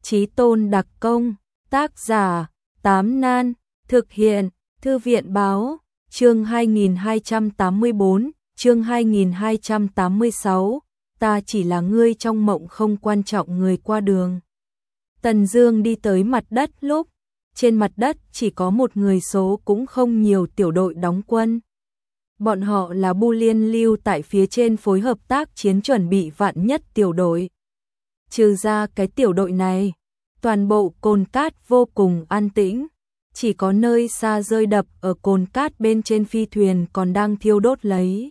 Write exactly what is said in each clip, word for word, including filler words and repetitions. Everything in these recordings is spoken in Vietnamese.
Chí tôn đặc công, tác giả, Tám Nan, thực hiện, Thư viện báo, chương hai nghìn hai trăm tám mươi bốn, chương hai nghìn hai trăm tám mươi sáu, ta chỉ là ngươi trong mộng không quan trọng người qua đường. Tần Dương đi tới mặt đất lúc, trên mặt đất chỉ có một người số cũng không nhiều tiểu đội đóng quân. Bọn họ là Bu Liên lưu tại phía trên phối hợp tác chiến chuẩn bị vạn nhất tiểu đội. Trừ ra cái tiểu đội này, toàn bộ cồn cát vô cùng an tĩnh, chỉ có nơi xa rơi đập ở cồn cát bên trên phi thuyền còn đang thiêu đốt lấy.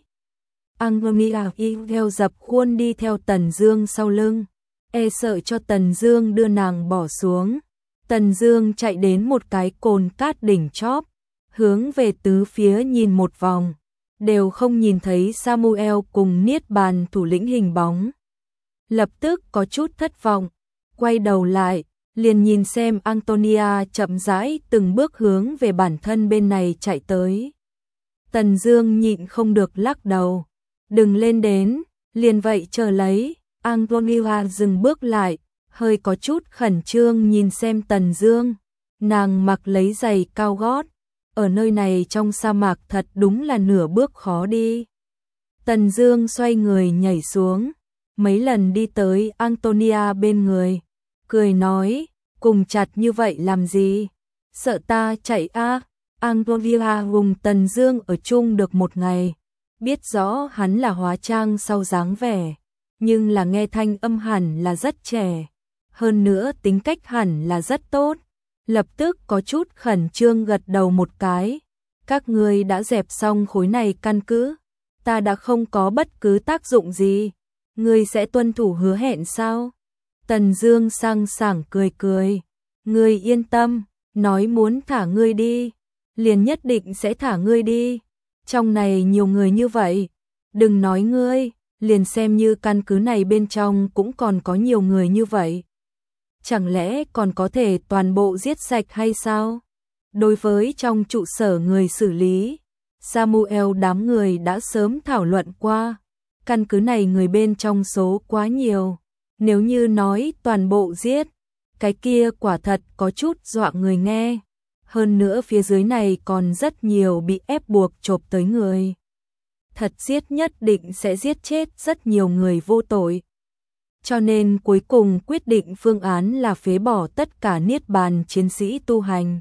Angonia y theo dập khuôn đi theo Tần Dương sau lưng, e sợ cho Tần Dương đưa nàng bỏ xuống. Tần Dương chạy đến một cái cồn cát đỉnh chóp, hướng về tứ phía nhìn một vòng, đều không nhìn thấy Samuel cùng Niết Bàn thủ lĩnh hình bóng. Lập tức có chút thất vọng, quay đầu lại, liền nhìn xem Antonia chậm rãi từng bước hướng về bản thân bên này chạy tới. Tần Dương nhịn không được lắc đầu, đừng lên đến, liền vậy chờ lấy. Antonia dừng bước lại, hơi có chút khẩn trương nhìn xem Tần Dương. Nàng mặc lấy giày cao gót, ở nơi này trong sa mạc thật đúng là nửa bước khó đi. Tần Dương xoay người nhảy xuống, mấy lần đi tới Antonia bên người, cười nói, cùng chặt như vậy làm gì? Sợ ta chạy a? À? Antonia cùng Tần Dương ở chung được một ngày, biết rõ hắn là hóa trang sau dáng vẻ, nhưng là nghe thanh âm hẳn là rất trẻ, hơn nữa tính cách hẳn là rất tốt. Lập tức có chút khẩn trương gật đầu một cái. Các ngươi đã dẹp xong khối này căn cứ, ta đã không có bất cứ tác dụng gì, ngươi sẽ tuân thủ hứa hẹn sao? Tần Dương sang sảng cười cười, ngươi yên tâm, nói muốn thả ngươi đi, liền nhất định sẽ thả ngươi đi. Trong này nhiều người như vậy, đừng nói ngươi, liền xem như căn cứ này bên trong cũng còn có nhiều người như vậy. Chẳng lẽ còn có thể toàn bộ giết sạch hay sao? Đối với trong trụ sở người xử lý, Samuel đám người đã sớm thảo luận qua, căn cứ này người bên trong số quá nhiều, nếu như nói toàn bộ giết, cái kia quả thật có chút dọa người nghe. Hơn nữa phía dưới này còn rất nhiều bị ép buộc chộp tới người. Thật giết nhất định sẽ giết chết rất nhiều người vô tội. Cho nên cuối cùng quyết định phương án là phế bỏ tất cả niết bàn chiến sĩ tu hành,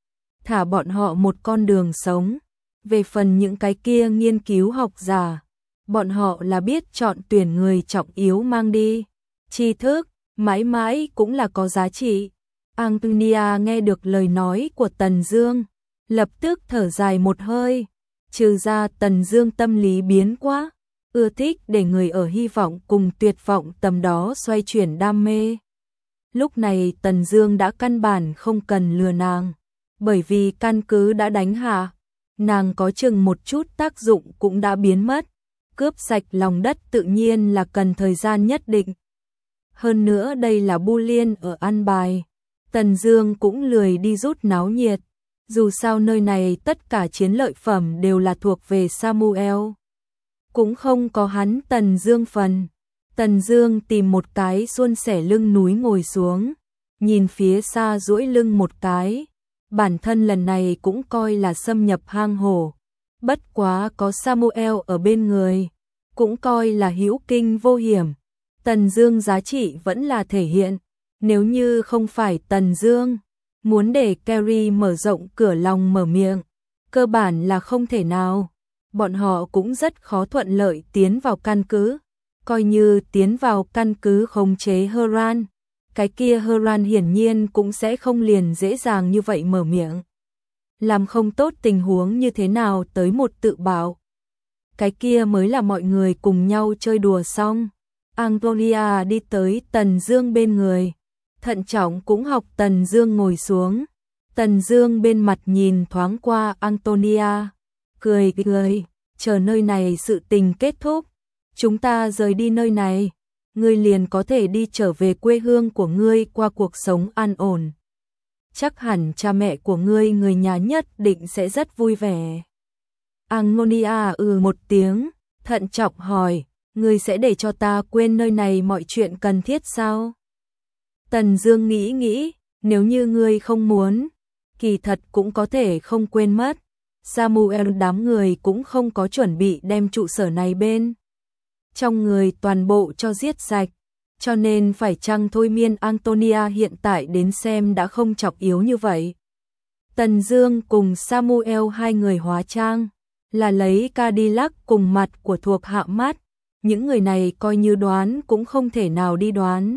thả bọn họ một con đường sống. Về phần những cái kia nghiên cứu học giả, bọn họ là biết chọn tuyển người trọng yếu mang đi. Tri thức, mãi mãi cũng là có giá trị. Antonia nghe được lời nói của Tần Dương, lập tức thở dài một hơi. Trừ ra Tần Dương tâm lý biến quá, ưa thích để người ở hy vọng cùng tuyệt vọng tầm đó xoay chuyển đam mê. Lúc này Tần Dương đã căn bản không cần lừa nàng, bởi vì căn cứ đã đánh hạ, nàng có chừng một chút tác dụng cũng đã biến mất. Cướp sạch lòng đất tự nhiên là cần thời gian nhất định. Hơn nữa đây là Bu Liên ở an bài, Tần Dương cũng lười đi rút náo nhiệt. Dù sao nơi này tất cả chiến lợi phẩm đều là thuộc về Samuel, cũng không có hắn Tần Dương phần. Tần Dương tìm một cái suôn sẻ lưng núi ngồi xuống, nhìn phía xa duỗi lưng một cái. Bản thân lần này cũng coi là xâm nhập hang hổ, bất quá có Samuel ở bên người, cũng coi là hữu kinh vô hiểm. Tần Dương giá trị vẫn là thể hiện, nếu như không phải Tần Dương muốn để Carrie mở rộng cửa lòng mở miệng, cơ bản là không thể nào. Bọn họ cũng rất khó thuận lợi tiến vào căn cứ, coi như tiến vào căn cứ khống chế Heran, cái kia Heran hiển nhiên cũng sẽ không liền dễ dàng như vậy mở miệng. Làm không tốt tình huống như thế nào tới một tự bảo, cái kia mới là mọi người cùng nhau chơi đùa xong. Antonia đi tới Tần Dương bên người, thận trọng cũng học Tần Dương ngồi xuống. Tần Dương bên mặt nhìn thoáng qua Antonia, cười cười, chờ nơi này sự tình kết thúc, chúng ta rời đi nơi này, ngươi liền có thể đi trở về quê hương của ngươi qua cuộc sống an ổn. Chắc hẳn cha mẹ của ngươi người nhà nhất định sẽ rất vui vẻ. Antonia ừ một tiếng, thận trọng hỏi, ngươi sẽ để cho ta quên nơi này mọi chuyện cần thiết sao? Tần Dương nghĩ nghĩ, nếu như ngươi không muốn, kỳ thật cũng có thể không quên mất. Samuel đám người cũng không có chuẩn bị đem trụ sở này bên trong người toàn bộ cho giết sạch, cho nên phải chăng thôi miên Antonia hiện tại đến xem đã không chọc yếu như vậy. Tần Dương cùng Samuel hai người hóa trang, là lấy Cadillac cùng mặt của thuộc hạ mắt, những người này coi như đoán cũng không thể nào đi đoán.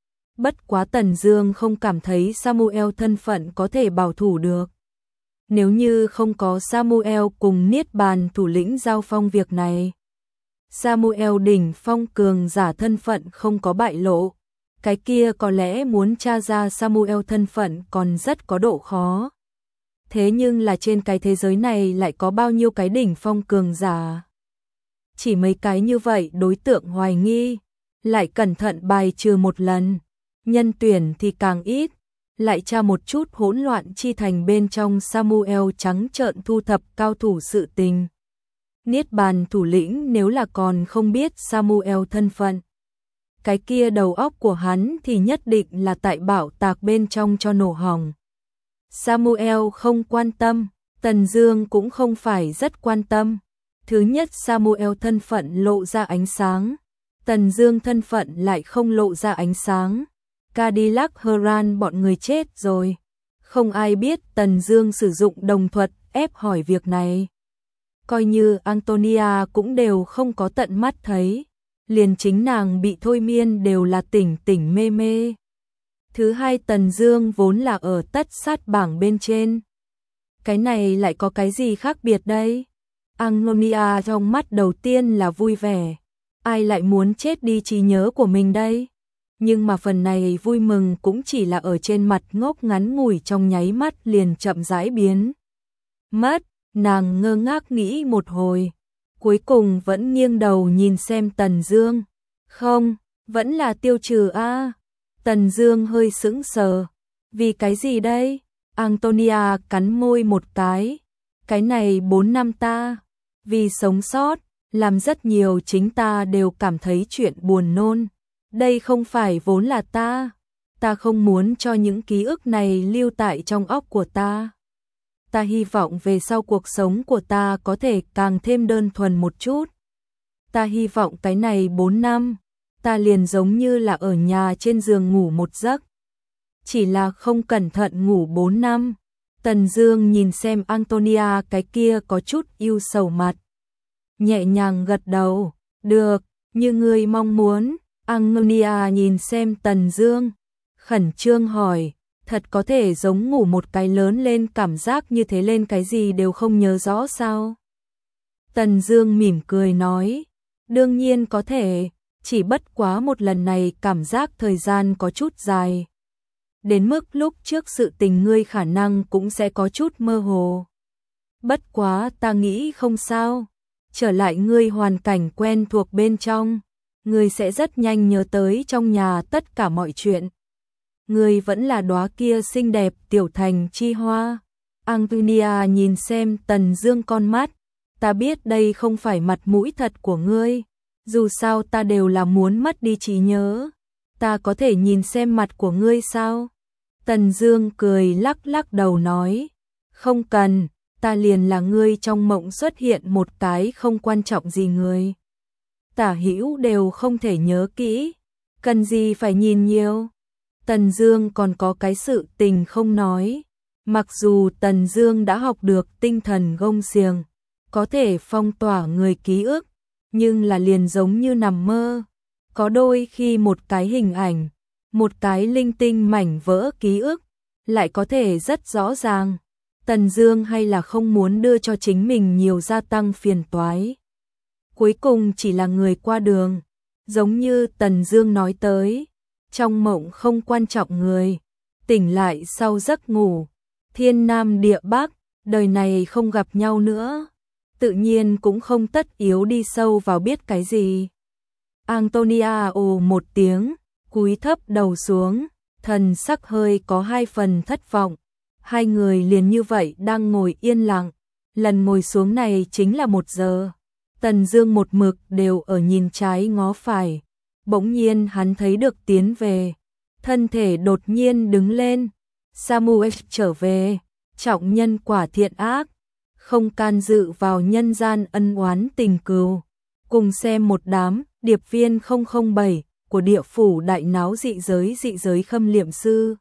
Bất quá Tần Dương không cảm thấy Samuel thân phận có thể bảo thủ được. Nếu như không có Samuel cùng Niết Bàn thủ lĩnh giao phong việc này, Samuel đỉnh phong cường giả thân phận không có bại lộ, cái kia có lẽ muốn tra ra Samuel thân phận còn rất có độ khó. Thế nhưng là trên cái thế giới này lại có bao nhiêu cái đỉnh phong cường giả? Chỉ mấy cái như vậy đối tượng hoài nghi, lại cẩn thận bài trừ một lần, nhân tuyển thì càng ít, lại tra một chút hỗn loạn chi thành bên trong Samuel trắng trợn thu thập cao thủ sự tình. Niết Bàn thủ lĩnh nếu là còn không biết Samuel thân phận, cái kia đầu óc của hắn thì nhất định là tại bảo tạc bên trong cho nổ hỏng. Samuel không quan tâm, Tần Dương cũng không phải rất quan tâm. Thứ nhất, Samuel thân phận lộ ra ánh sáng, Tần Dương thân phận lại không lộ ra ánh sáng. Cadillac Heran bọn người chết rồi, không ai biết Tần Dương sử dụng đồng thuật ép hỏi việc này. Coi như Antonia cũng đều không có tận mắt thấy, liền chính nàng bị thôi miên đều là tỉnh tỉnh mê mê. Thứ hai, Tần Dương vốn là ở tất sát bảng bên trên. Cái này lại có cái gì khác biệt đây? Antonia trong mắt đầu tiên là vui vẻ, ai lại muốn chết đi trí nhớ của mình đây? Nhưng mà phần này vui mừng cũng chỉ là ở trên mặt ngốc ngắn ngủi trong nháy mắt liền chậm rãi biến mất. Nàng ngơ ngác nghĩ một hồi, cuối cùng vẫn nghiêng đầu nhìn xem Tần Dương. Không, vẫn là tiêu trừ a. Tần Dương hơi sững sờ. Vì cái gì đây? Antonia cắn môi một cái. Cái này bốn năm ta, vì sống sót, làm rất nhiều chính ta đều cảm thấy chuyện buồn nôn. Đây không phải vốn là ta. Ta không muốn cho những ký ức này lưu tại trong óc của ta. Ta hy vọng về sau cuộc sống của ta có thể càng thêm đơn thuần một chút. Ta hy vọng cái này bốn năm, ta liền giống như là ở nhà trên giường ngủ một giấc. Chỉ là không cẩn thận ngủ bốn năm. Tần Dương nhìn xem Antonia cái kia có chút ưu sầu mặt, nhẹ nhàng gật đầu, được, như ngươi mong muốn. Antonia nhìn xem Tần Dương, khẩn trương hỏi, thật có thể giống ngủ một cái lớn lên cảm giác như thế lên cái gì đều không nhớ rõ sao? Tần Dương mỉm cười nói, đương nhiên có thể, chỉ bất quá một lần này cảm giác thời gian có chút dài. Đến mức lúc trước sự tình ngươi khả năng cũng sẽ có chút mơ hồ. Bất quá ta nghĩ không sao, trở lại ngươi hoàn cảnh quen thuộc bên trong, ngươi sẽ rất nhanh nhớ tới trong nhà tất cả mọi chuyện. Ngươi vẫn là đóa kia xinh đẹp tiểu thành chi hoa. Antonia nhìn xem Tần Dương con mắt, ta biết đây không phải mặt mũi thật của ngươi, dù sao ta đều là muốn mất đi trí nhớ. Ta có thể nhìn xem mặt của ngươi sao? Tần Dương cười lắc lắc đầu nói, không cần, ta liền là ngươi trong mộng xuất hiện một cái không quan trọng gì người. Tả hữu đều không thể nhớ kỹ, cần gì phải nhìn nhiều. Tần Dương còn có cái sự tình không nói, mặc dù Tần Dương đã học được tinh thần gông xiềng, có thể phong tỏa người ký ức, nhưng là liền giống như nằm mơ, có đôi khi một cái hình ảnh, một cái linh tinh mảnh vỡ ký ức, lại có thể rất rõ ràng. Tần Dương hay là không muốn đưa cho chính mình nhiều gia tăng phiền toái. Cuối cùng chỉ là người qua đường, giống như Tần Dương nói tới, trong mộng không quan trọng người, tỉnh lại sau giấc ngủ, thiên nam địa bắc, đời này không gặp nhau nữa, tự nhiên cũng không tất yếu đi sâu vào biết cái gì. Antonia ồ một tiếng, cúi thấp đầu xuống, thần sắc hơi có hai phần thất vọng. Hai người liền như vậy đang ngồi yên lặng, lần ngồi xuống này chính là một giờ. Tần Dương một mực đều ở nhìn trái ngó phải, bỗng nhiên hắn thấy được tiến về, thân thể đột nhiên đứng lên. Samuel trở về, trọng nhân quả thiện ác, không can dự vào nhân gian ân oán tình cừu. Cùng xem một đám điệp viên không không bảy của địa phủ đại náo dị giới dị giới Khâm Liệm Sư.